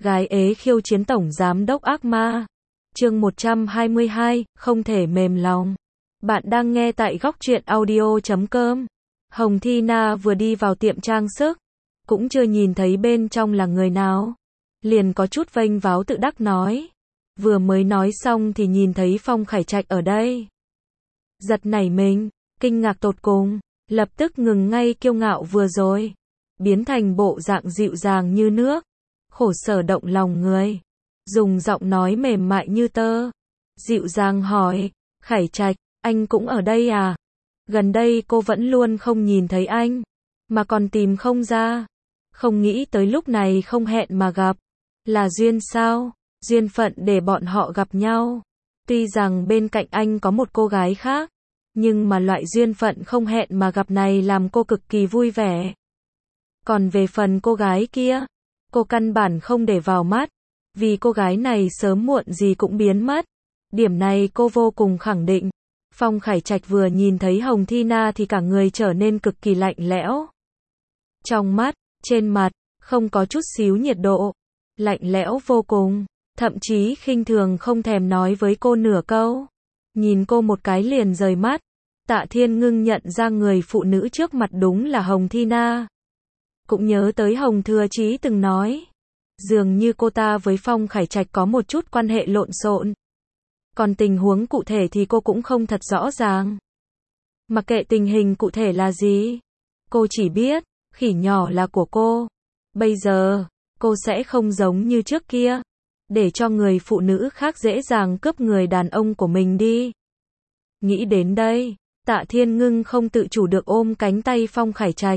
Gái ế khiêu chiến tổng giám đốc ác ma. Chương 122, không thể mềm lòng. Bạn đang nghe tại góc truyện audio.com. Hồng Thi Na vừa đi vào tiệm trang sức, cũng chưa nhìn thấy bên trong là người nào, liền có chút vênh váo tự đắc nói. Vừa mới nói xong thì nhìn thấy Phong Khải Trạch ở đây. Giật nảy mình, kinh ngạc tột cùng, lập tức ngừng ngay kiêu ngạo vừa rồi, biến thành bộ dạng dịu dàng như nước, khổ sở động lòng người, dùng giọng nói mềm mại như tơ, dịu dàng hỏi, Khải Trạch, anh cũng ở đây à? Gần đây cô vẫn luôn không nhìn thấy anh, mà còn tìm không ra, không nghĩ tới lúc này không hẹn mà gặp, là duyên sao? Duyên phận để bọn họ gặp nhau. Tuy rằng bên cạnh anh có một cô gái khác, nhưng mà loại duyên phận không hẹn mà gặp này làm cô cực kỳ vui vẻ. Còn về phần cô gái kia, cô căn bản không để vào mắt, vì cô gái này sớm muộn gì cũng biến mất. Điểm này cô vô cùng khẳng định. Phong Khải Trạch vừa nhìn thấy Hồng Thi Na thì cả người trở nên cực kỳ lạnh lẽo. Trong mắt, trên mặt, không có chút xíu nhiệt độ, lạnh lẽo vô cùng, thậm chí khinh thường không thèm nói với cô nửa câu. Nhìn cô một cái liền rời mắt. Tạ Thiên Ngưng nhận ra người phụ nữ trước mặt đúng là Hồng Thi Na. Cũng nhớ tới Hồng Thừa Chí từng nói, dường như cô ta với Phong Khải Trạch có một chút quan hệ lộn xộn. Còn tình huống cụ thể thì cô cũng không thật rõ ràng. Mặc kệ tình hình cụ thể là gì, cô chỉ biết, khỉ nhỏ là của cô. Bây giờ, cô sẽ không giống như trước kia, để cho người phụ nữ khác dễ dàng cướp người đàn ông của mình đi. Nghĩ đến đây, Tạ Thiên Ngưng không tự chủ được ôm cánh tay Phong Khải Trạch.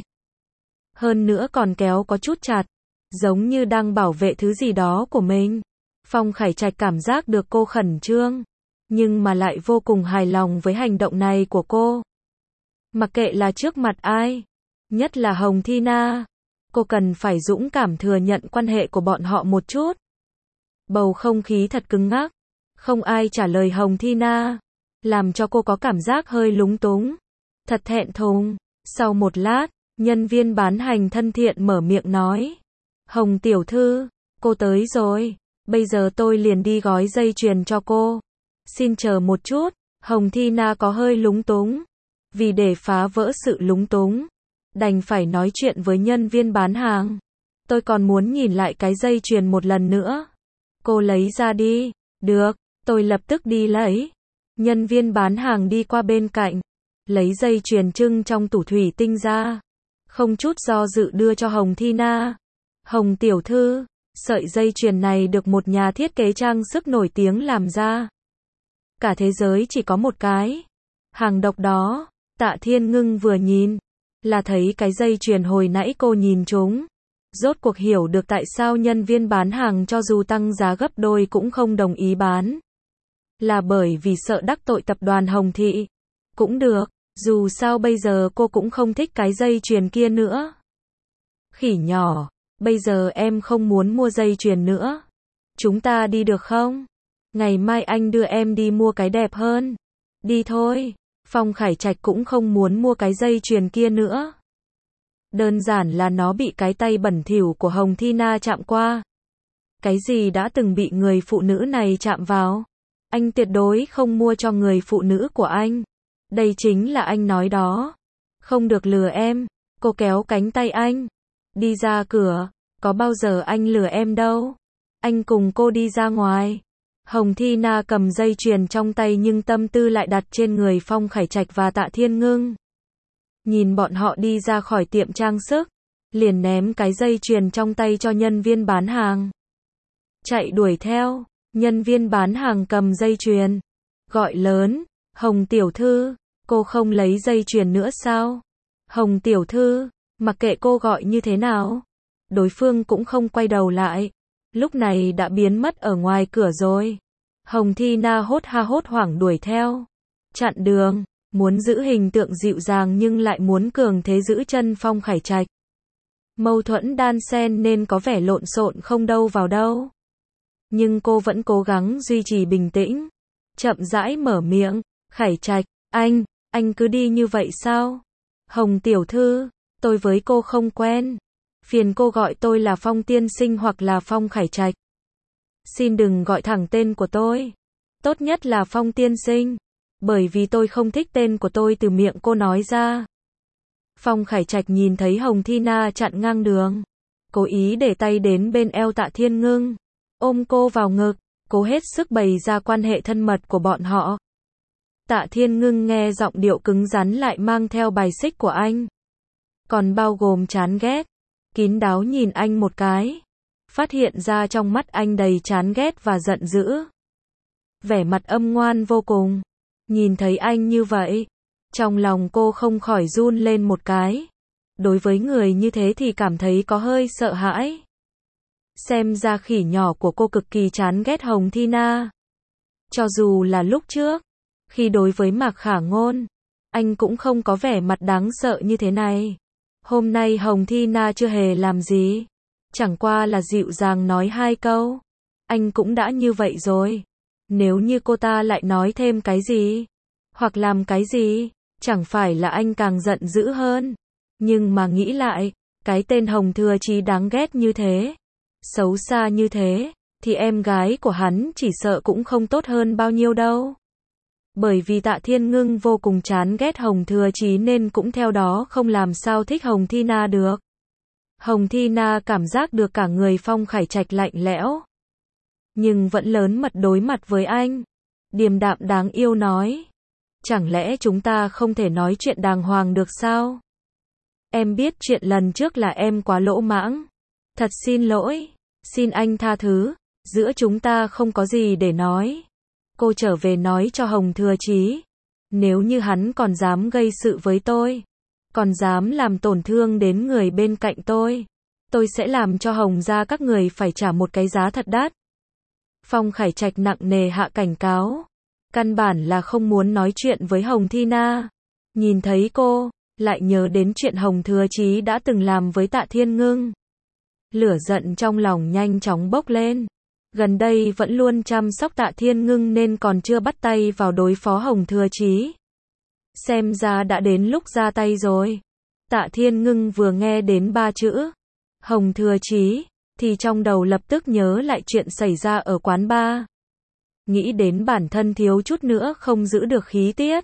Hơn nữa còn kéo có chút chặt, giống như đang bảo vệ thứ gì đó của mình. Phong Khải Trạch cảm giác được cô khẩn trương, nhưng mà lại vô cùng hài lòng với hành động này của cô. Mặc kệ là trước mặt ai, nhất là Hồng Thi Na, cô cần phải dũng cảm thừa nhận quan hệ của bọn họ một chút. Bầu không khí thật cứng ngắc, không ai trả lời Hồng Thi Na, làm cho cô có cảm giác hơi lúng túng, thật thẹn thùng. Sau một lát, nhân viên bán hành thân thiện mở miệng nói, Hồng tiểu thư, cô tới rồi, bây giờ tôi liền đi gói dây chuyền cho cô. Xin chờ một chút. Hồng Thi Na có hơi lúng túng, vì để phá vỡ sự lúng túng, đành phải nói chuyện với nhân viên bán hàng. Tôi còn muốn nhìn lại cái dây chuyền một lần nữa. Cô lấy ra đi. Được, tôi lập tức đi lấy. Nhân viên bán hàng đi qua bên cạnh, lấy dây chuyền trưng trong tủ thủy tinh ra, không chút do dự đưa cho Hồng Thi Na. Hồng tiểu thư, sợi dây chuyền này được một nhà thiết kế trang sức nổi tiếng làm ra. Cả thế giới chỉ có một cái. Hàng độc đó. Tạ Thiên Ngưng vừa nhìn, là thấy cái dây chuyền hồi nãy cô nhìn chúng. Rốt cuộc hiểu được tại sao nhân viên bán hàng cho dù tăng giá gấp đôi cũng không đồng ý bán. Là bởi vì sợ đắc tội tập đoàn Hồng Thị. Cũng được, dù sao bây giờ cô cũng không thích cái dây chuyền kia nữa. Khỉ nhỏ, bây giờ em không muốn mua dây chuyền nữa. Chúng ta đi được không? Ngày mai anh đưa em đi mua cái đẹp hơn. Đi thôi. Phong Khải Trạch cũng không muốn mua cái dây chuyền kia nữa. Đơn giản là nó bị cái tay bẩn thỉu của Hồng Thi Na chạm qua. Cái gì đã từng bị người phụ nữ này chạm vào, anh tuyệt đối không mua cho người phụ nữ của anh. Đây chính là anh nói đó. Không được lừa em. Cô kéo cánh tay anh, đi ra cửa. Có bao giờ anh lừa em đâu. Anh cùng cô đi ra ngoài. Hồng Thi Na cầm dây chuyền trong tay nhưng tâm tư lại đặt trên người Phong Khải Trạch và Tạ Thiên Ngưng. Nhìn bọn họ đi ra khỏi tiệm trang sức, liền ném cái dây chuyền trong tay cho nhân viên bán hàng. Chạy đuổi theo, nhân viên bán hàng cầm dây chuyền, gọi lớn, Hồng tiểu thư, cô không lấy dây chuyền nữa sao? Hồng tiểu thư, mặc kệ cô gọi như thế nào, đối phương cũng không quay đầu lại. Lúc này đã biến mất ở ngoài cửa rồi. Hồng Thi Na hốt hoảng đuổi theo, chặn đường, muốn giữ hình tượng dịu dàng nhưng lại muốn cường thế giữ chân Phong Khải Trạch. Mâu thuẫn đan xen nên có vẻ lộn xộn không đâu vào đâu. Nhưng cô vẫn cố gắng duy trì bình tĩnh, chậm rãi mở miệng, Khải Trạch, anh cứ đi như vậy sao? Hồng tiểu thư, tôi với cô không quen. Phiền cô gọi tôi là Phong tiên sinh hoặc là Phong Khải Trạch. Xin đừng gọi thẳng tên của tôi. Tốt nhất là Phong tiên sinh. Bởi vì tôi không thích tên của tôi từ miệng cô nói ra. Phong Khải Trạch nhìn thấy Hồng Thi Na chặn ngang đường. Cố ý để tay đến bên eo Tạ Thiên Ngưng. Ôm cô vào ngực. Cố hết sức bày ra quan hệ thân mật của bọn họ. Tạ Thiên Ngưng nghe giọng điệu cứng rắn lại mang theo bài xích của anh. Còn bao gồm chán ghét. Kín đáo nhìn anh một cái. Phát hiện ra trong mắt anh đầy chán ghét và giận dữ. Vẻ mặt âm ngoan vô cùng. Nhìn thấy anh như vậy. Trong lòng cô không khỏi run lên một cái. Đối với người như thế thì cảm thấy có hơi sợ hãi. Xem ra khỉ nhỏ của cô cực kỳ chán ghét Hồng Thi Na. Cho dù là lúc trước, khi đối với Mạc Khả Ngôn, anh cũng không có vẻ mặt đáng sợ như thế này. Hôm nay Hồng Thi Na chưa hề làm gì. Chẳng qua là dịu dàng nói 2 câu. Anh cũng đã như vậy rồi. Nếu như cô ta lại nói thêm cái gì, hoặc làm cái gì, chẳng phải là anh càng giận dữ hơn. Nhưng mà nghĩ lại, cái tên Hồng Thừa Chí đáng ghét như thế, xấu xa như thế, thì em gái của hắn chỉ sợ cũng không tốt hơn bao nhiêu đâu. Bởi vì Tạ Thiên Ngưng vô cùng chán ghét Hồng Thừa Chí nên cũng theo đó không làm sao thích Hồng Thi Na được. Hồng Thi Na cảm giác được cả người Phong Khải Trạch lạnh lẽo. Nhưng vẫn lớn mật đối mặt với anh. Điềm đạm đáng yêu nói. Chẳng lẽ chúng ta không thể nói chuyện đàng hoàng được sao? Em biết chuyện lần trước là em quá lỗ mãng. Thật xin lỗi. Xin anh tha thứ. Giữa chúng ta không có gì để nói. Cô trở về nói cho Hồng Thừa Chí. Nếu như hắn còn dám gây sự với tôi, còn dám làm tổn thương đến người bên cạnh tôi sẽ làm cho Hồng gia các người phải trả một cái giá thật đắt. Phong Khải Trạch nặng nề hạ cảnh cáo. Căn bản là không muốn nói chuyện với Hồng Thi Na. Nhìn thấy cô, lại nhớ đến chuyện Hồng Thừa Chí đã từng làm với Tạ Thiên Ngưng. Lửa giận trong lòng nhanh chóng bốc lên. Gần đây vẫn luôn chăm sóc Tạ Thiên Ngưng nên còn chưa bắt tay vào đối phó Hồng Thừa Chí. Xem ra đã đến lúc ra tay rồi. Tạ Thiên Ngưng vừa nghe đến 3 chữ Hồng Thừa Chí thì trong đầu lập tức nhớ lại chuyện xảy ra ở quán bar. Nghĩ đến bản thân thiếu chút nữa không giữ được khí tiết.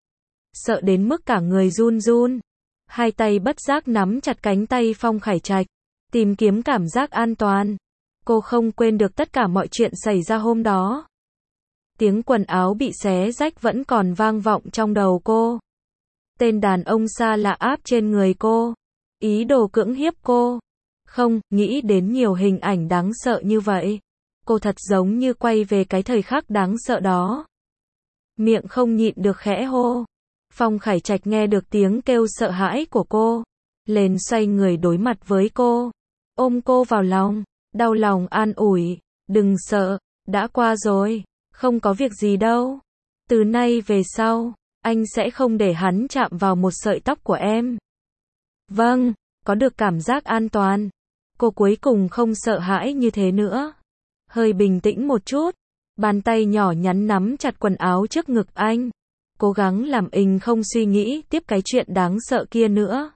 Sợ đến mức cả người run run. Hai tay bất giác nắm chặt cánh tay Phong Khải Trạch. Tìm kiếm cảm giác an toàn. Cô không quên được tất cả mọi chuyện xảy ra hôm đó. Tiếng quần áo bị xé rách vẫn còn vang vọng trong đầu cô. Tên đàn ông xa lạ áp trên người cô. Ý đồ cưỡng hiếp cô. Không, nghĩ đến nhiều hình ảnh đáng sợ như vậy. Cô thật giống như quay về cái thời khắc đáng sợ đó. Miệng không nhịn được khẽ hô. Phong Khải Trạch nghe được tiếng kêu sợ hãi của cô. Lên xoay người đối mặt với cô. Ôm cô vào lòng. Đau lòng an ủi. Đừng sợ, đã qua rồi. Không có việc gì đâu. Từ nay về sau, anh sẽ không để hắn chạm vào một sợi tóc của em. Vâng, có được cảm giác an toàn. Cô cuối cùng không sợ hãi như thế nữa. Hơi bình tĩnh một chút. Bàn tay nhỏ nhắn nắm chặt quần áo trước ngực anh. Cố gắng làm anh không suy nghĩ tiếp cái chuyện đáng sợ kia nữa.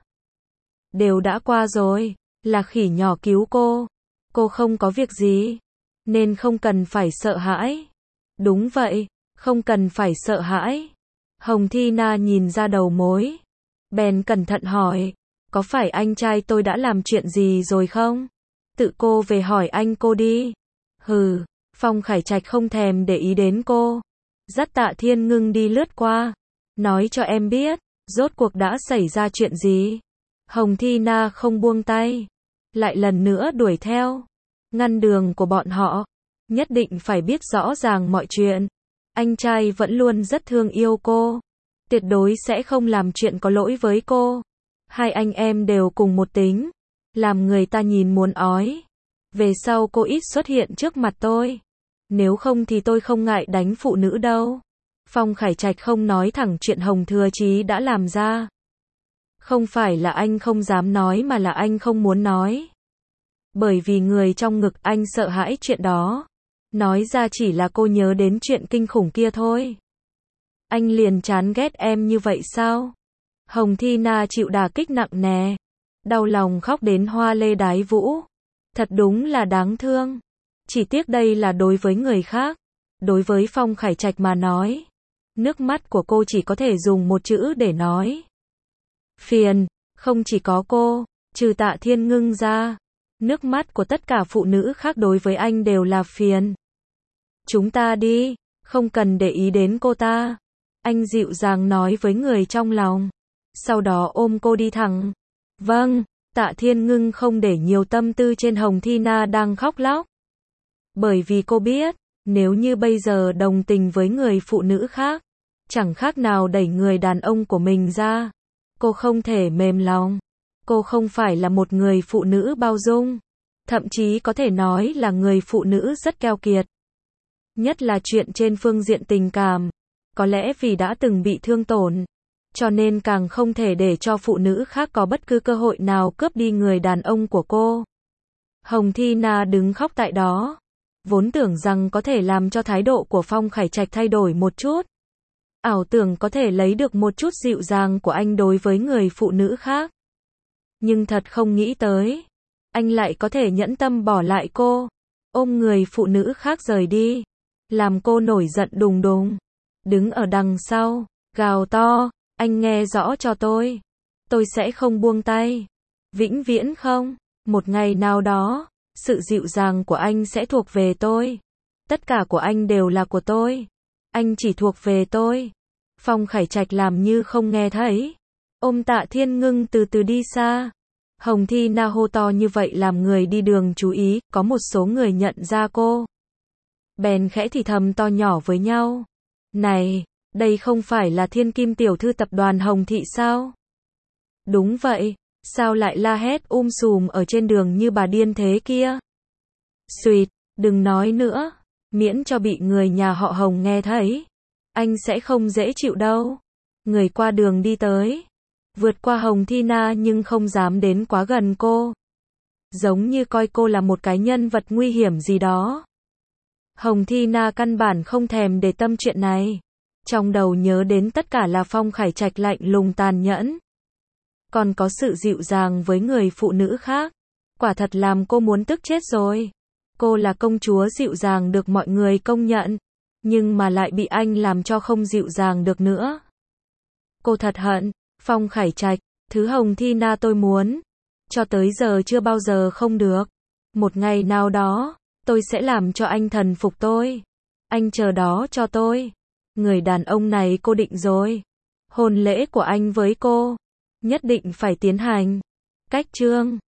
Đều đã qua rồi. Là khỉ nhỏ cứu cô. Cô không có việc gì. Nên không cần phải sợ hãi. Đúng vậy, không cần phải sợ hãi. Hồng Thi Na nhìn ra đầu mối. Bèn cẩn thận hỏi. Có phải anh trai tôi đã làm chuyện gì rồi không? Tự cô về hỏi anh cô đi. Hừ, Phong Khải Trạch không thèm để ý đến cô. Dắt Tạ Thiên Ngưng đi lướt qua. Nói cho em biết, rốt cuộc đã xảy ra chuyện gì? Hồng Thi Na không buông tay. Lại lần nữa đuổi theo. Ngăn đường của bọn họ. Nhất định phải biết rõ ràng mọi chuyện. Anh trai vẫn luôn rất thương yêu cô. Tuyệt đối sẽ không làm chuyện có lỗi với cô. Hai anh em đều cùng một tính. Làm người ta nhìn muốn ói. Về sau cô ít xuất hiện trước mặt tôi. Nếu không thì tôi không ngại đánh phụ nữ đâu. Phong Khải Trạch không nói thẳng chuyện Hồng Thừa Chí đã làm ra. Không phải là anh không dám nói mà là anh không muốn nói. Bởi vì người trong ngực anh sợ hãi chuyện đó. Nói ra chỉ là cô nhớ đến chuyện kinh khủng kia thôi. Anh liền chán ghét em như vậy sao? Hồng Thi Na chịu đả kích nặng nề. đau lòng khóc đến hoa lê đái vũ. Thật đúng là đáng thương. Chỉ tiếc đây là đối với người khác. Đối với Phong Khải Trạch mà nói, nước mắt của cô chỉ có thể dùng một chữ để nói. Phiền. Không chỉ có cô, trừ Tạ Thiên Ngưng ra, nước mắt của tất cả phụ nữ khác đối với anh đều là phiền. Chúng ta đi, không cần để ý đến cô ta. Anh dịu dàng nói với người trong lòng. Sau đó ôm cô đi thẳng. Vâng, Tạ Thiên Ngưng không để nhiều tâm tư trên Hồng Thi Na đang khóc lóc. Bởi vì cô biết, nếu như bây giờ đồng tình với người phụ nữ khác, chẳng khác nào đẩy người đàn ông của mình ra. Cô không thể mềm lòng. Cô không phải là một người phụ nữ bao dung. Thậm chí có thể nói là người phụ nữ rất keo kiệt. Nhất là chuyện trên phương diện tình cảm. Có lẽ vì đã từng bị thương tổn, cho nên càng không thể để cho phụ nữ khác có bất cứ cơ hội nào cướp đi người đàn ông của cô. Hồng Thi Na đứng khóc tại đó. Vốn tưởng rằng có thể làm cho thái độ của Phong Khải Trạch thay đổi một chút. Ảo tưởng có thể lấy được một chút dịu dàng của anh đối với người phụ nữ khác. Nhưng thật không nghĩ tới, anh lại có thể nhẫn tâm bỏ lại cô, ôm người phụ nữ khác rời đi, làm cô nổi giận đùng đùng. Đứng ở đằng sau, gào to, anh nghe rõ cho tôi sẽ không buông tay. Vĩnh viễn không, một ngày nào đó, sự dịu dàng của anh sẽ thuộc về tôi. Tất cả của anh đều là của tôi. Anh chỉ thuộc về tôi. Phong Khải Trạch làm như không nghe thấy. Ôm Tạ Thiên Ngưng từ từ đi xa. Hồng Thi Na hô to như vậy làm người đi đường chú ý, có một số người nhận ra cô. Bèn khẽ thì thầm to nhỏ với nhau. Này, đây không phải là Thiên Kim tiểu thư tập đoàn Hồng Thị sao? Đúng vậy, sao lại la hét sùm ở trên đường như bà điên thế kia? Xuyệt, đừng nói nữa, miễn cho bị người nhà họ Hồng nghe thấy. Anh sẽ không dễ chịu đâu. Người qua đường đi tới, vượt qua Hồng Thi Na nhưng không dám đến quá gần cô. Giống như coi cô là một cái nhân vật nguy hiểm gì đó. Hồng Thi Na căn bản không thèm để tâm chuyện này. Trong đầu nhớ đến tất cả là Phong Khải Trạch lạnh lùng tàn nhẫn. Còn có sự dịu dàng với người phụ nữ khác. Quả thật làm cô muốn tức chết rồi. Cô là công chúa dịu dàng được mọi người công nhận. Nhưng mà lại bị anh làm cho không dịu dàng được nữa. Cô thật hận, Phong Khải Trạch, thứ Hồng Thi Na tôi muốn. Cho tới giờ chưa bao giờ không được. Một ngày nào đó, tôi sẽ làm cho anh thần phục tôi. Anh chờ đó cho tôi. Người đàn ông này cô định rồi. Hôn lễ của anh với cô nhất định phải tiến hành. Cách chương